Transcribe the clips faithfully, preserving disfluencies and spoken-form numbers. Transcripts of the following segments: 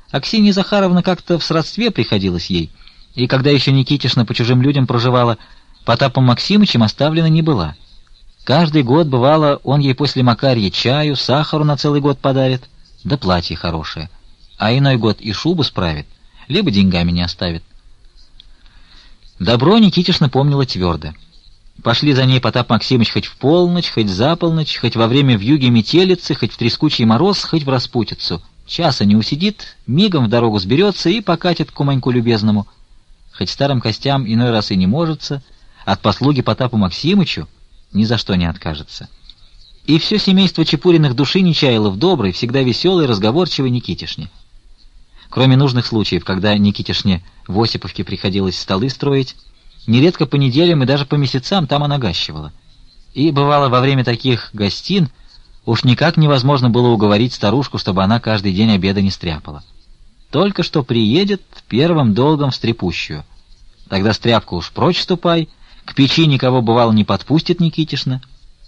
Аксинья Захаровна как-то в сродстве приходилась ей, и когда еще Никитишна по чужим людям проживала, Потапом Максимычем оставлена не была. Каждый год, бывало, он ей после Макарья чаю, сахару на целый год подарит, да платье хорошее, а иной год и шубу справит, либо деньгами не оставит. Добро Никитишна помнила твердо. Пошли за ней Потап Максимыч хоть в полночь, хоть за полночь, хоть во время вьюги метелицы, хоть в трескучий мороз, хоть в распутицу. Часа не усидит, мигом в дорогу сберется и покатит к куманьку любезному. Хоть старым костям иной раз и не можется, от послуги Потапу Максимычу ни за что не откажется. И все семейство Чепуриных души не чаяло в доброй, всегда веселой, разговорчивой Никитишне. Кроме нужных случаев, когда Никитишне в Осиповке приходилось столы строить, нередко по неделям и даже по месяцам там она гащивала. И бывало, во время таких гостин уж никак невозможно было уговорить старушку, чтобы она каждый день обеда не стряпала. Только что приедет первым долгом в стряпущую. Тогда стряпку уж прочь ступай, к печи никого, бывало, не подпустит Никитишна.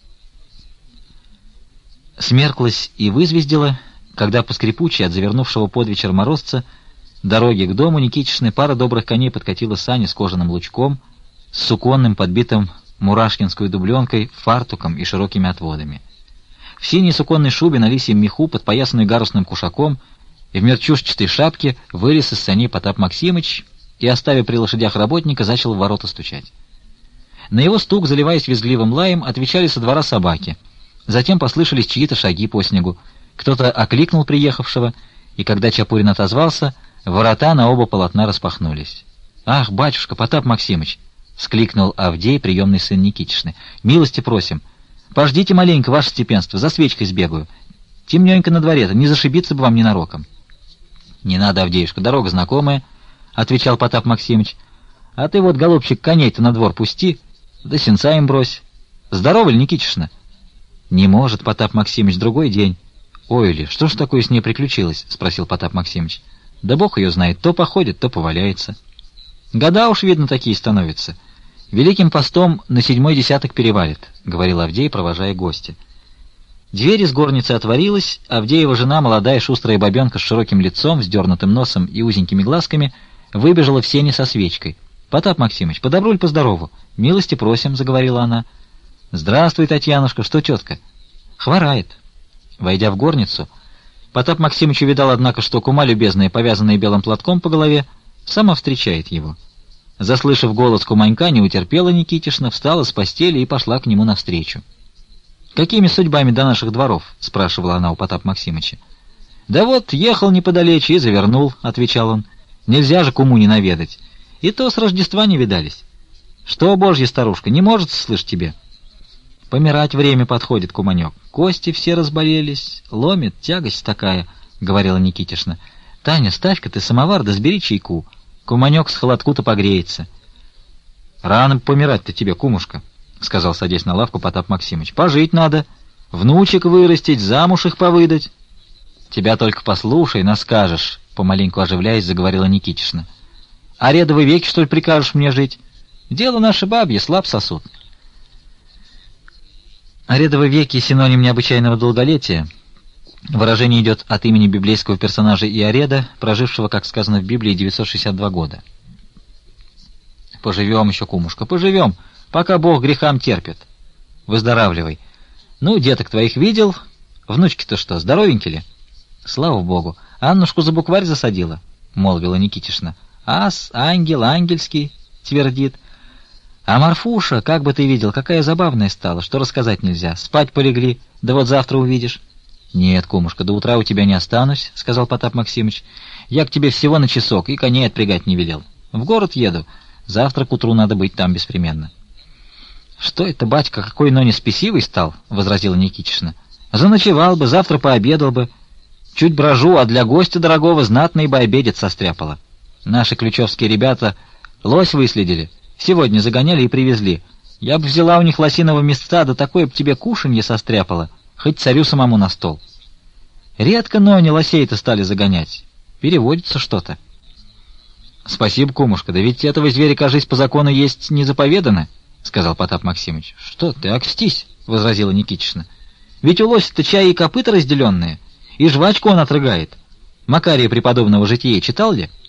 Смерклась и вызвездила, когда по скрипучей от завернувшего под вечер морозца дороги к дому Никитишны пара добрых коней подкатила сани с кожаным лучком, с суконным, подбитым мурашкинской дубленкой, фартуком и широкими отводами. В синей суконной шубе на лисьем меху, подпоясанной гарусным кушаком, и в мерчушчатой шапке вылез из саней Потап Максимыч и, оставив при лошадях работника, начал в ворота стучать. На его стук, заливаясь визгливым лаем, отвечали со двора собаки. Затем послышались чьи-то шаги по снегу. Кто-то окликнул приехавшего, и когда Чапурин отозвался, ворота на оба полотна распахнулись. «Ах, батюшка, Потап Максимыч!» — скликнул Авдей, приемный сын Никитишны. «Милости просим! Пождите маленько, ваше степенство, за свечкой сбегаю. Темненько на дворе-то, не зашибиться бы вам ненароком». «Не надо, Авдеюшка, дорога знакомая», — отвечал Потап Максимыч. «А ты вот, голубчик, коней-то на двор пусти, да сенца им брось. Здорова ли, Никитишна?» «Не может, Потап Максимыч, другой день». «Ой ли, что ж такое с ней приключилось?» — спросил Потап Максимыч. «Да бог ее знает, то походит, то поваляется. Года уж, видно, такие становятся. Великим постом на седьмой десяток перевалит», — говорил Авдей, провожая гостя. Дверь из горницы отворилась, Авдеева жена, молодая шустрая бабенка с широким лицом, вздернутым носом и узенькими глазками, выбежала в сени со свечкой. «Потап Максимыч, по-добру ли по-здорову? Милости просим», — заговорила она. «Здравствуй, Татьянушка, что тетка?» «Хворает». Войдя в горницу, Потап Максимыч увидал, однако, что кума любезная, повязанная белым платком по голове, сама встречает его. Заслышав голос куманька, не утерпела Никитишна, встала с постели и пошла к нему навстречу. «Какими судьбами до наших дворов?» — спрашивала она у Потапа Максимыча. «Да вот, ехал неподалече и завернул», — отвечал он. «Нельзя же куму не наведать. И то с Рождества не видались. Что, божья старушка, не может слышь тебе?» «Помирать время подходит, куманек. Кости все разболелись, ломит, тягость такая», — говорила Никитишна. «Таня, ставь-ка ты самовар, да сбери чайку. Куманек с холодку-то погреется». «Рано помирать-то тебе, кумушка», — сказал, садясь на лавку Потап Максимыч. «Пожить надо, внучек вырастить, замуж их повыдать». «Тебя только послушай, наскажешь», — помаленьку оживляясь, заговорила Никитишна. «А рядовые веки, что ли, прикажешь мне жить? Дело наше бабье, слаб сосуд». Аредовы веки — синоним необычайного долголетия. Выражение идет от имени библейского персонажа Иареда, прожившего, как сказано в Библии, девятьсот шестьдесят два года. «Поживем еще, кумушка, поживем, пока Бог грехам терпит. Выздоравливай. Ну, деток твоих видел? Внучки-то что, здоровенькие ли?» «Слава Богу. Аннушку за букварь засадила», — молвила Никитишна. «Ас, ангел, ангельский», — твердит. «А Марфуша, как бы ты видел, какая забавная стала, что рассказать нельзя. Спать полегли, да вот завтра увидишь». «Нет, кумушка, до утра у тебя не останусь», — сказал Потап Максимыч. «Я к тебе всего на часок и коней отпрягать не велел. В город еду. Завтра к утру надо быть там беспременно». «Что это, батька, какой но не спесивый стал?» — возразила Никитишна. «Заночевал бы, завтра пообедал бы. Чуть брожу, а для гостя дорогого знатный бы обедец состряпала. Наши ключевские ребята лось выследили. Сегодня загоняли и привезли. Я б взяла у них лосиного мясца, да такое б тебе кушанье состряпала, хоть царю самому на стол». «Редко, но они лосей-то стали загонять. Переводится что-то». «Спасибо, кумушка, да ведь этого зверя, кажись, по закону есть не заповедано», — сказал Потап Максимыч. «Что ты, окстись», — возразила Никитишна. «Ведь у лося-то чай и копыта разделенные, и жвачку он отрыгает. Макария преподобного житие читал ли?